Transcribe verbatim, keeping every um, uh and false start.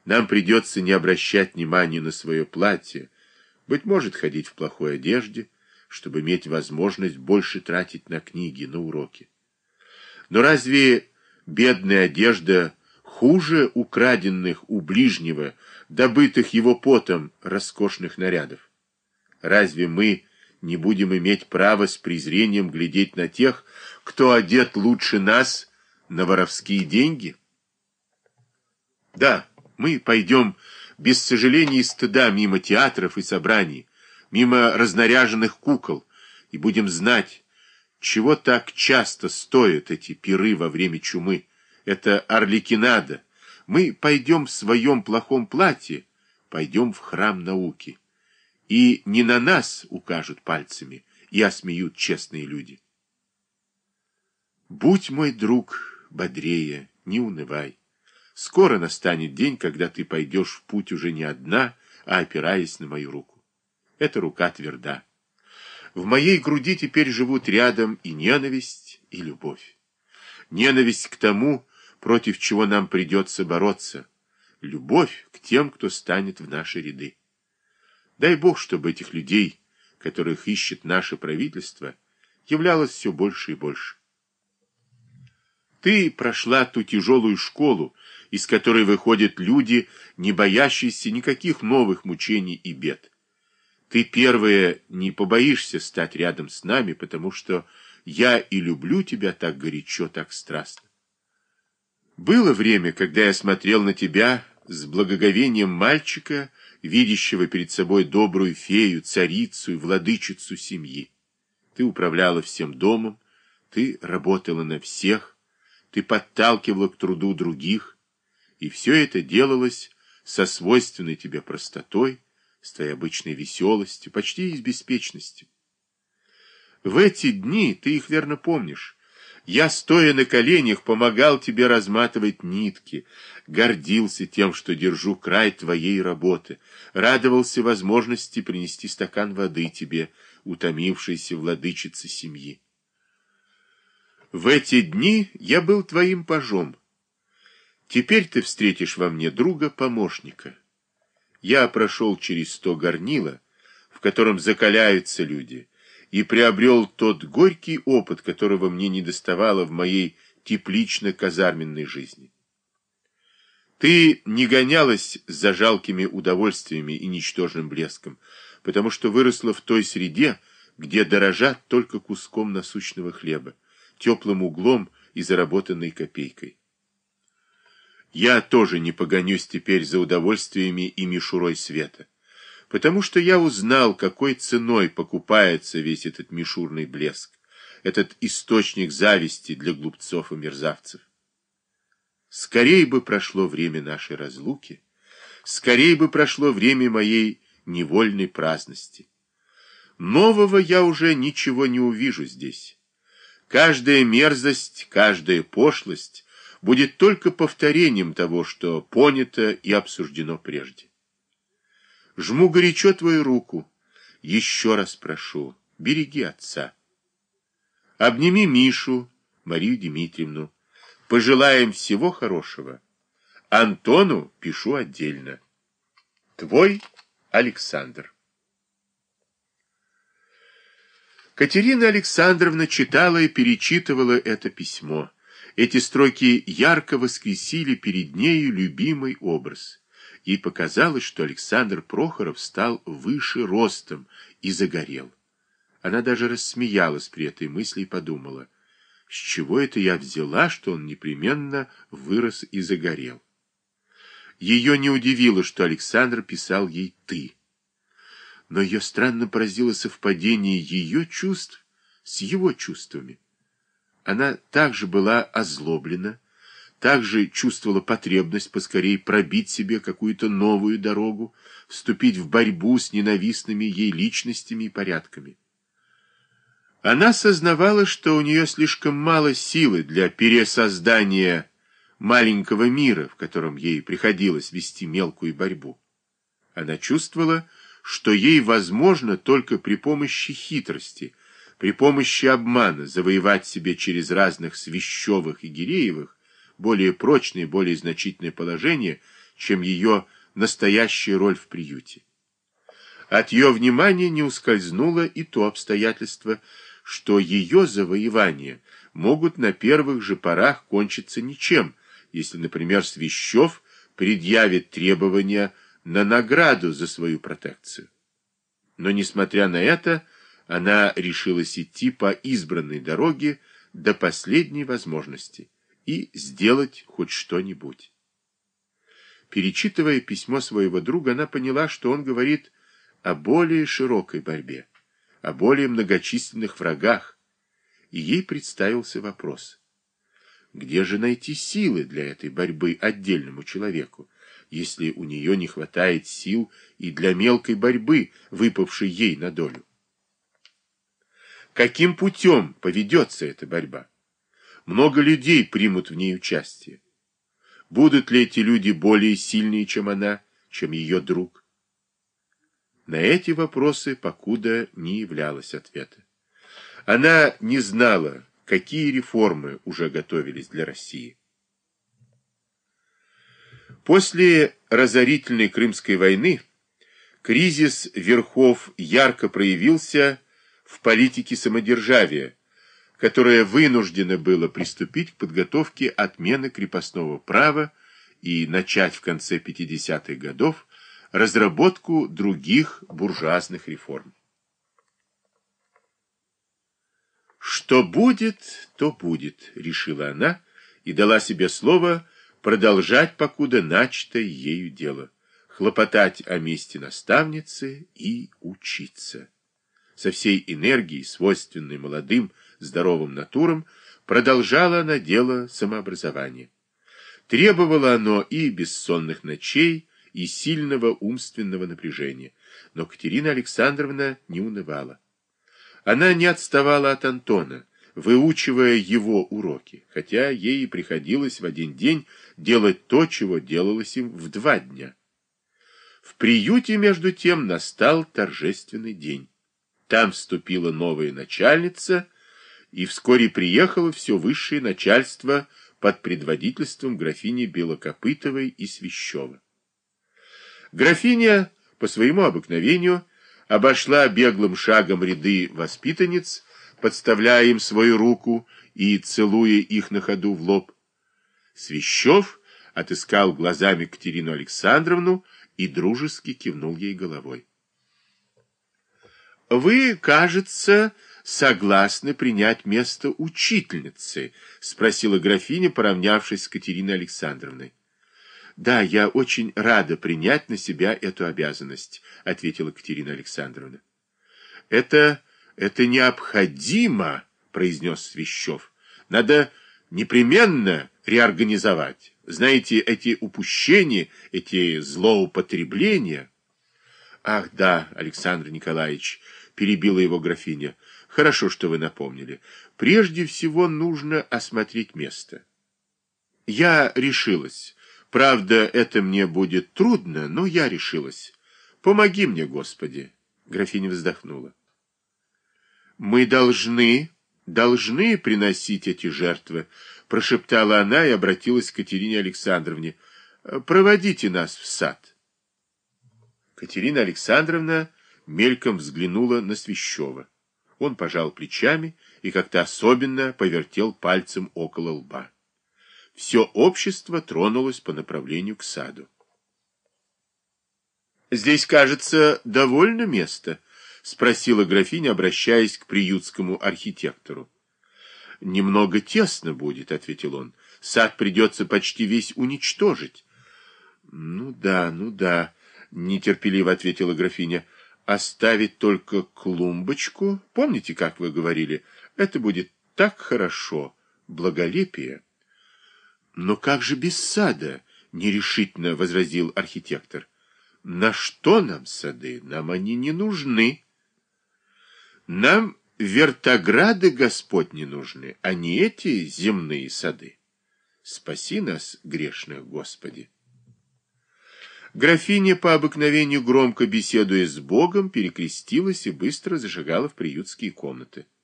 Нам придется не обращать внимания на свое платье, быть может, ходить в плохой одежде, чтобы иметь возможность больше тратить на книги, на уроки. Но разве бедная одежда хуже украденных у ближнего, добытых его потом роскошных нарядов? Разве мы не будем иметь права с презрением глядеть на тех, кто одет лучше нас на воровские деньги? Да, мы пойдем без сожаления и стыда мимо театров и собраний, мимо разнаряженных кукол, и будем знать, чего так часто стоят эти пиры во время чумы, это орликинада. Мы пойдем в своем плохом платье, пойдем в храм науки. И не на нас укажут пальцами и осмеют честные люди. Будь, мой друг, бодрее, не унывай. Скоро настанет день, когда ты пойдешь в путь уже не одна, а опираясь на мою руку. Эта рука тверда. В моей груди теперь живут рядом и ненависть, и любовь. Ненависть к тому, против чего нам придется бороться. Любовь к тем, кто станет в наши ряды. Дай Бог, чтобы этих людей, которых ищет наше правительство, являлось все больше и больше. Ты прошла ту тяжелую школу, из которой выходят люди, не боящиеся никаких новых мучений и бед. Ты, первая, не побоишься стать рядом с нами, потому что я и люблю тебя так горячо, так страстно. Было время, когда я смотрел на тебя с благоговением мальчика, видящего перед собой добрую фею, царицу и владычицу семьи. Ты управляла всем домом, ты работала на всех, ты подталкивала к труду других, и все это делалось со свойственной тебе простотой, с твоей обычной веселостью, почти и с беспечностью. В эти дни, ты их верно помнишь, я, стоя на коленях, помогал тебе разматывать нитки, гордился тем, что держу край твоей работы, радовался возможности принести стакан воды тебе, утомившейся владычице семьи. В эти дни я был твоим пажом. Теперь ты встретишь во мне друга-помощника. Я прошел через то горнило, в котором закаляются люди, и приобрел тот горький опыт, которого мне недоставало в моей теплично-казарменной жизни. Ты не гонялась за жалкими удовольствиями и ничтожным блеском, потому что выросла в той среде, где дорожат только куском насущного хлеба, теплым углом и заработанной копейкой. Я тоже не погонюсь теперь за удовольствиями и мишурой света, потому что я узнал, какой ценой покупается весь этот мишурный блеск, этот источник зависти для глупцов и мерзавцев. Скорей бы прошло время нашей разлуки, скорей бы прошло время моей невольной праздности. Нового я уже ничего не увижу здесь. Каждая мерзость, каждая пошлость будет только повторением того, что понято и обсуждено прежде. Жму горячо твою руку, еще раз прошу, береги отца. Обними Мишу, Марию Дмитриевну, пожелаем всего хорошего. Антону пишу отдельно. Твой Александр. Катерина Александровна читала и перечитывала это письмо. Эти строки ярко воскресили перед нею любимый образ. Ей показалось, что Александр Прохоров стал выше ростом и загорел. Она даже рассмеялась при этой мысли и подумала, с чего это я взяла, что он непременно вырос и загорел. Ее не удивило, что Александр писал ей «ты». Но ее странно поразило совпадение ее чувств с его чувствами. Она также была озлоблена, также чувствовала потребность поскорее пробить себе какую-то новую дорогу, вступить в борьбу с ненавистными ей личностями и порядками. Она сознавала, что у нее слишком мало силы для пересоздания маленького мира, в котором ей приходилось вести мелкую борьбу. Она чувствовала, что ей возможно только при помощи хитрости, при помощи обмана завоевать себе через разных Свящевых и Гиреевых более прочное, более значительное положение, чем ее настоящая роль в приюте. От ее внимания не ускользнуло и то обстоятельство, что ее завоевания могут на первых же порах кончиться ничем, если, например, Свящев предъявит требования на награду за свою протекцию. Но, несмотря на это, она решилась идти по избранной дороге до последней возможности и сделать хоть что-нибудь. Перечитывая письмо своего друга, она поняла, что он говорит о более широкой борьбе, о более многочисленных врагах, и ей представился вопрос: где же найти силы для этой борьбы отдельному человеку, если у нее не хватает сил и для мелкой борьбы, выпавшей ей на долю? Каким путем поведется эта борьба? Много людей примут в ней участие. Будут ли эти люди более сильные, чем она, чем ее друг? На эти вопросы покуда не являлось ответа. Она не знала, какие реформы уже готовились для России. После разорительной Крымской войны кризис верхов ярко проявился в политике самодержавия, которое вынуждено было приступить к подготовке отмены крепостного права и начать в конце пятидесятых годов разработку других буржуазных реформ. «Что будет, то будет», — решила она и дала себе слово продолжать покуда начатое ею дело, хлопотать о месте наставницы и учиться. Со всей энергией, свойственной молодым, здоровым натурам, продолжала она дело самообразования. Требовало оно и бессонных ночей, и сильного умственного напряжения, но Катерина Александровна не унывала. Она не отставала от Антона, выучивая его уроки, хотя ей приходилось в один день делать то, чего делалось им в два дня. В приюте, между тем, настал торжественный день. Там вступила новая начальница, и вскоре приехало все высшее начальство под предводительством графини Белокопытовой и Свящева. Графиня, по своему обыкновению, обошла беглым шагом ряды воспитанниц, подставляя им свою руку и целуя их на ходу в лоб. Свящев отыскал глазами Катерину Александровну и дружески кивнул ей головой. «Вы, кажется, согласны принять место учительницы?» — спросила графиня, поравнявшись с Катериной Александровной. «Да, я очень рада принять на себя эту обязанность», — ответила Катерина Александровна. «Это, это необходимо», — произнес Свящев. «Надо непременно реорганизовать. Знаете, эти упущения, эти злоупотребления...» «Ах, да, Александр Николаевич», — перебила его графиня, — «хорошо, что вы напомнили. Прежде всего нужно осмотреть место». «Я решилась. Правда, это мне будет трудно, но я решилась. Помоги мне, Господи». Графиня вздохнула. «Мы должны, должны приносить эти жертвы», — прошептала она и обратилась к Катерине Александровне. «Проводите нас в сад». Катерина Александровна мельком взглянула на Свящева. Он пожал плечами и как-то особенно повертел пальцем около лба. Все общество тронулось по направлению к саду. «Здесь, кажется, довольно места?» — спросила графиня, обращаясь к приютскому архитектору. «Немного тесно будет», — ответил он. «Сад придется почти весь уничтожить». «Ну да, ну да», — нетерпеливо ответила графиня. «Оставить только клумбочку. Помните, как вы говорили? Это будет так хорошо. Благолепие». «Но как же без сада?» — нерешительно возразил архитектор. «На что нам сады? Нам они не нужны. Нам вертограды, Господь, не нужны, а не эти земные сады. Спаси нас, грешных, Господи». Графиня, по обыкновению громко беседуя с Богом, перекрестилась и быстро зашагала в приютские комнаты.